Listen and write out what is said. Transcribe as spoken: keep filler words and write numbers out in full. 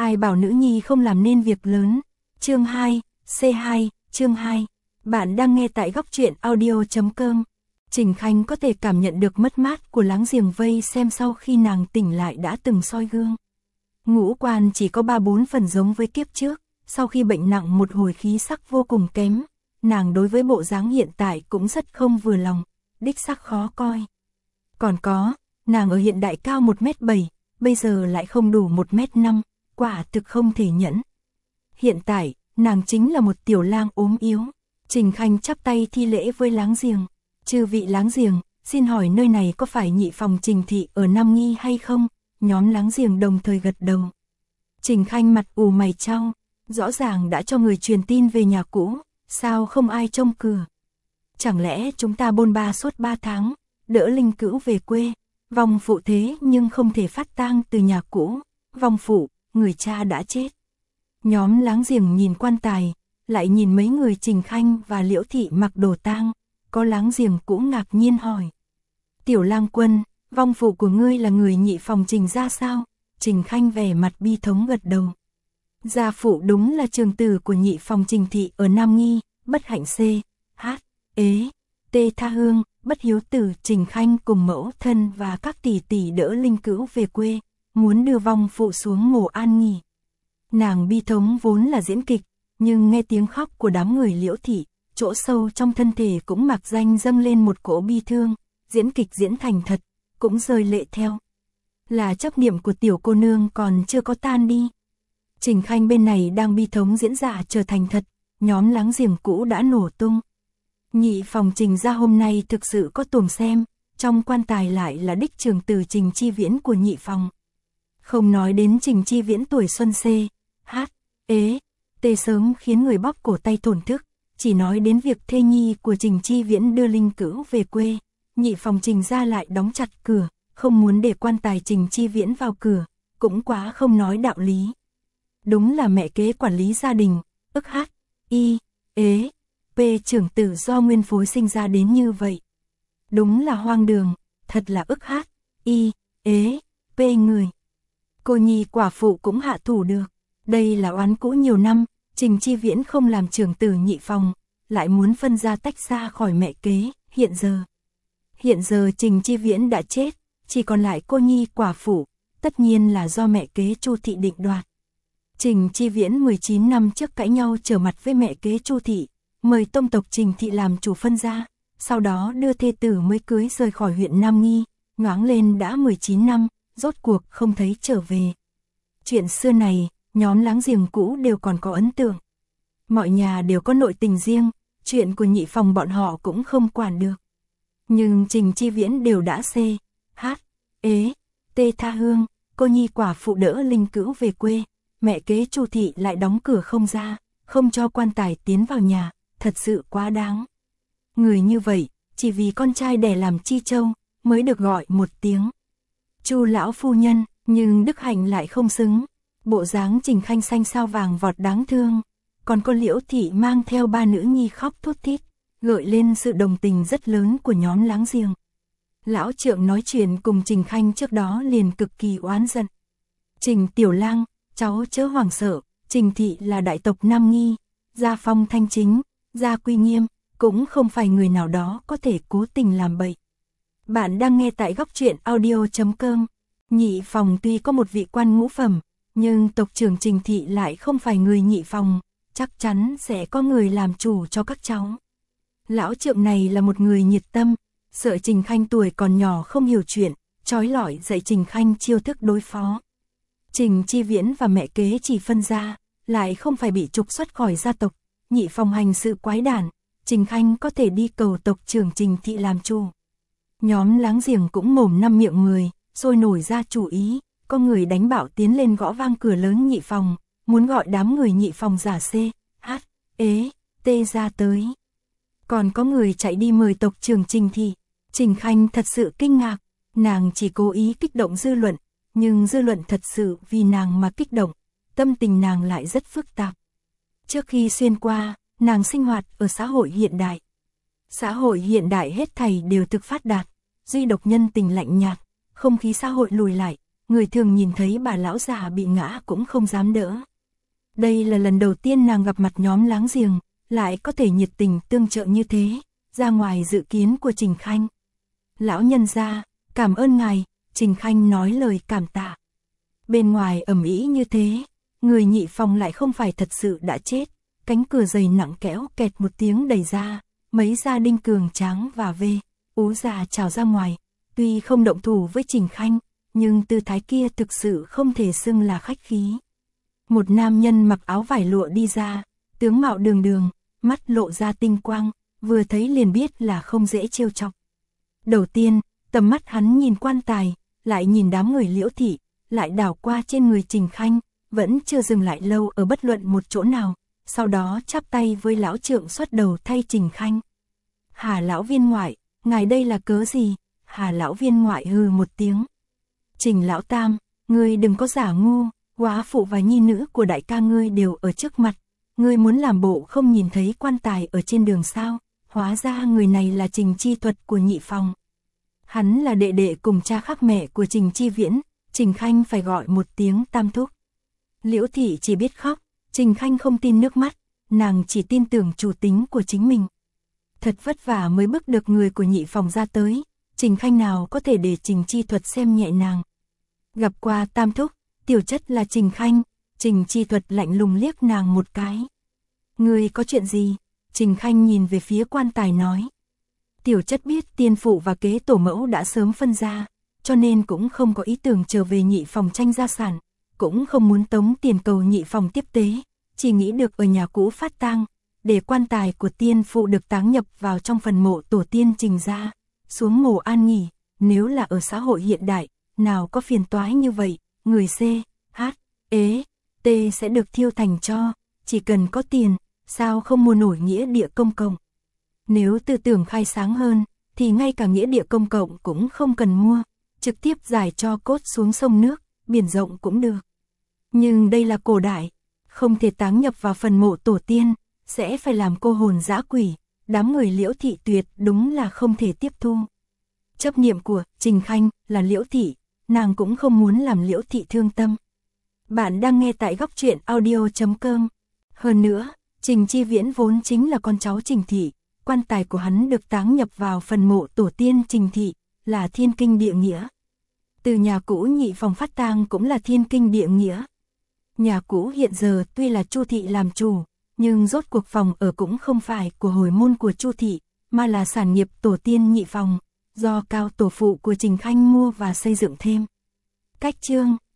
Ai bảo nữ nhi không làm nên việc lớn. Chương hai, C hai, chương hai. Bạn đang nghe tại góc truyện audio chấm com. Trình Khanh có thể cảm nhận được mất mát của láng giềng vây xem sau khi nàng tỉnh lại đã từng soi gương. Ngũ quan chỉ có ba bốn phần giống với kiếp trước, sau khi bệnh nặng một hồi khí sắc vô cùng kém, nàng đối với bộ dáng hiện tại cũng rất không vừa lòng, đích sắc khó coi. Còn có, nàng ở hiện đại cao một mét bảy, bây giờ lại không đủ một mét năm, quả thực không thể nhẫn. Hiện tại, nàng chính là một tiểu lang ốm yếu. Trình Khanh chắp tay thi lễ với láng giềng. Chư vị láng giềng, xin hỏi nơi này có phải nhị phòng Trình thị ở Nam Nghi hay không? Nhóm láng giềng đồng thời gật đầu. Trình Khanh mặt ù mày chau, rõ ràng đã cho người truyền tin về nhà cũ, sao không ai trông cửa? Chẳng lẽ chúng ta bôn ba suốt ba tháng, đỡ linh cữu về quê, vong phụ thế nhưng không thể phát tang từ nhà cũ, vong phụ, người cha đã chết. Nhóm láng giềng nhìn quan tài, lại nhìn mấy người Trình Khanh và Liễu thị mặc đồ tang, có láng giềng cũng ngạc nhiên hỏi. Tiểu lang quân, vong phụ của ngươi là người nhị phòng Trình ra sao? Trình Khanh vẻ mặt bi thống gật đầu. Gia phụ đúng là trường tử của nhị phòng Trình thị ở Nam Nghi, bất hạnh C, H, ế, T tha hương, bất hiếu tử. Trình Khanh cùng mẫu thân và các tỷ tỷ đỡ linh cữu về quê, muốn đưa vong phụ xuống mồ an nghỉ. Nàng bi thống vốn là diễn kịch, nhưng nghe tiếng khóc của đám người Liễu thị, chỗ sâu trong thân thể cũng mạc danh dâng lên một cỗ bi thương, diễn kịch diễn thành thật, cũng rơi lệ theo. Là chấp niệm của tiểu cô nương còn chưa có tan đi. Trình Khanh bên này đang bi thống diễn giả trở thành thật, nhóm láng giềng cũ đã nổ tung. Nhị phòng Trình ra hôm nay thực sự có tuồng xem, trong quan tài lại là đích trường tử Trình Chi Viễn của nhị phòng. Không nói đến Trình Chi Viễn tuổi xuân C, H, ế, T sớm khiến người bóp cổ tay thổn thức, chỉ nói đến việc thê nhi của Trình Chi Viễn đưa linh cữu về quê, nhị phòng Trình ra lại đóng chặt cửa, không muốn để quan tài Trình Chi Viễn vào cửa, cũng quá không nói đạo lý. Đúng là mẹ kế quản lý gia đình, ức H, I, ế, P trưởng tử do nguyên phối sinh ra đến như vậy. Đúng là hoang đường, thật là ức H, I, ế, P người. Cô nhi quả phụ cũng hạ thủ được. Đây là oán cũ nhiều năm, Trình Chi Viễn không làm trưởng tử nhị phòng, lại muốn phân ra tách ra khỏi mẹ kế, hiện giờ. Hiện giờ Trình Chi Viễn đã chết, chỉ còn lại cô nhi quả phụ, tất nhiên là do mẹ kế Chu thị định đoạt. Trình Chi Viễn mười chín năm trước cãi nhau trở mặt với mẹ kế Chu thị, mời tông tộc Trình thị làm chủ phân gia, sau đó đưa thê tử mới cưới rời khỏi huyện Nam Nghi, nhoáng lên đã mười chín năm, rốt cuộc không thấy trở về. Chuyện xưa này, nhóm láng giềng cũ đều còn có ấn tượng. Mọi nhà đều có nội tình riêng, chuyện của nhị phòng bọn họ cũng không quản được. Nhưng Trình Chi Viễn đều đã C, H, ế, T tha hương, cô nhi quả phụ đỡ linh cữu về quê, mẹ kế Chu thị lại đóng cửa không ra, không cho quan tài tiến vào nhà, thật sự quá đáng. Người như vậy, chỉ vì con trai đẻ làm chi châu, mới được gọi một tiếng Chu lão phu nhân, nhưng đức hạnh lại không xứng. Bộ dáng Trình Khanh xanh sao vàng vọt đáng thương, còn cô Liễu thị mang theo ba nữ nhi khóc thút thít, gợi lên sự đồng tình rất lớn của nhóm láng giềng. Lão trượng nói chuyện cùng Trình Khanh trước đó liền cực kỳ oán giận. Trình tiểu lang, cháu chớ hoảng sợ, Trình thị là đại tộc Nam Nghi, gia phong thanh chính, gia quy nghiêm, cũng không phải người nào đó có thể cố tình làm bậy. Bạn đang nghe tại góc truyện audio chấm com. Nhị phòng tuy có một vị quan ngũ phẩm, nhưng tộc trưởng Trình thị lại không phải người nhị phòng, chắc chắn sẽ có người làm chủ cho các cháu. Lão trượng này là một người nhiệt tâm, sợ Trình Khanh tuổi còn nhỏ không hiểu chuyện, trói lọi dạy Trình Khanh chiêu thức đối phó. Trình Chi Viễn và mẹ kế chỉ phân ra, lại không phải bị trục xuất khỏi gia tộc, nhị phòng hành sự quái đản, Trình Khanh có thể đi cầu tộc trưởng Trình thị làm chủ. Nhóm láng giềng cũng mồm năm miệng người, sôi nổi ra chủ ý, có người đánh bảo tiến lên gõ vang cửa lớn nhị phòng, muốn gọi đám người nhị phòng giả C, H, ế, T ra tới. Còn có người chạy đi mời tộc trưởng Trình thị. Trình Khanh thật sự kinh ngạc, nàng chỉ cố ý kích động dư luận, nhưng dư luận thật sự vì nàng mà kích động, tâm tình nàng lại rất phức tạp. Trước khi xuyên qua, nàng sinh hoạt ở xã hội hiện đại. Xã hội hiện đại hết thảy đều thực phát đạt, duy độc nhân tình lạnh nhạt, không khí xã hội lùi lại, người thường nhìn thấy bà lão già bị ngã cũng không dám đỡ. Đây là lần đầu tiên nàng gặp mặt nhóm láng giềng, lại có thể nhiệt tình tương trợ như thế, ra ngoài dự kiến của Trình Khanh. Lão nhân gia, cảm ơn ngài, Trình Khanh nói lời cảm tạ. Bên ngoài ầm ĩ như thế, người nhị phòng lại không phải thật sự đã chết, cánh cửa dày nặng kẽo kẹt một tiếng đẩy ra, mấy gia đình cường tráng và vê, ú già trào ra ngoài, tuy không động thủ với Trình Khanh, nhưng tư thái kia thực sự không thể xưng là khách khí. Một nam nhân mặc áo vải lụa đi ra, tướng mạo đường đường, mắt lộ ra tinh quang, vừa thấy liền biết là không dễ trêu chọc. Đầu tiên, tầm mắt hắn nhìn quan tài, lại nhìn đám người Liễu thị, lại đảo qua trên người Trình Khanh, vẫn chưa dừng lại lâu ở bất luận một chỗ nào, sau đó chắp tay với lão trượng xuất đầu thay Trình Khanh. Hà lão viên ngoại, ngài đây là cớ gì? Hà lão viên ngoại hừ một tiếng. Trình lão tam, ngươi đừng có giả ngu, góa phụ và nhi nữ của đại ca ngươi đều ở trước mặt, ngươi muốn làm bộ không nhìn thấy quan tài ở trên đường sao? Hóa ra người này là Trình Chi Thuật của nhị phòng. Hắn là đệ đệ cùng cha khác mẹ của Trình Chi Viễn, Trình Khanh phải gọi một tiếng tam thúc. Liễu thị chỉ biết khóc, Trình Khanh không tin nước mắt, nàng chỉ tin tưởng chủ tính của chính mình. Thật vất vả mới bức được người của nhị phòng ra tới, Trình Khanh nào có thể để Trình Chi Thuật xem nhẹ nàng. Gặp qua tam thúc, tiểu chất là Trình Khanh, Trình Chi Thuật lạnh lùng liếc nàng một cái. Ngươi có chuyện gì? Trình Khanh nhìn về phía quan tài nói. Tiểu chất biết tiên phụ và kế tổ mẫu đã sớm phân ra, cho nên cũng không có ý tưởng trở về nhị phòng tranh gia sản, cũng không muốn tống tiền cầu nhị phòng tiếp tế, chỉ nghĩ được ở nhà cũ phát tang, để quan tài của tiên phụ được táng nhập vào trong phần mộ tổ tiên Trình gia, xuống mồ an nghỉ. Nếu là ở xã hội hiện đại, nào có phiền toái như vậy, người C, H, E, T sẽ được thiêu thành tro, chỉ cần có tiền, sao không mua nổi nghĩa địa công cộng. Nếu tư tưởng khai sáng hơn, thì ngay cả nghĩa địa công cộng cũng không cần mua, trực tiếp giải cho cốt xuống sông nước, biển rộng cũng được. Nhưng đây là cổ đại, không thể táng nhập vào phần mộ tổ tiên, sẽ phải làm cô hồn dã quỷ, đám người Liễu thị tuyệt đúng là không thể tiếp thu. Chấp niệm của Trình Khanh là Liễu thị, nàng cũng không muốn làm Liễu thị thương tâm. Bạn đang nghe tại góc truyện audio chấm com. Hơn nữa, Trình Chi Viễn vốn chính là con cháu Trình thị, quan tài của hắn được táng nhập vào phần mộ tổ tiên Trình thị, là thiên kinh địa nghĩa. Từ nhà cũ nhị phòng phát tang cũng là thiên kinh địa nghĩa. Nhà cũ hiện giờ tuy là Chu thị làm chủ, nhưng rốt cuộc phòng ở cũng không phải của hồi môn của Chu thị, mà là sản nghiệp tổ tiên nhị phòng, do cao tổ phụ của Trình Khanh mua và xây dựng thêm. Cách chương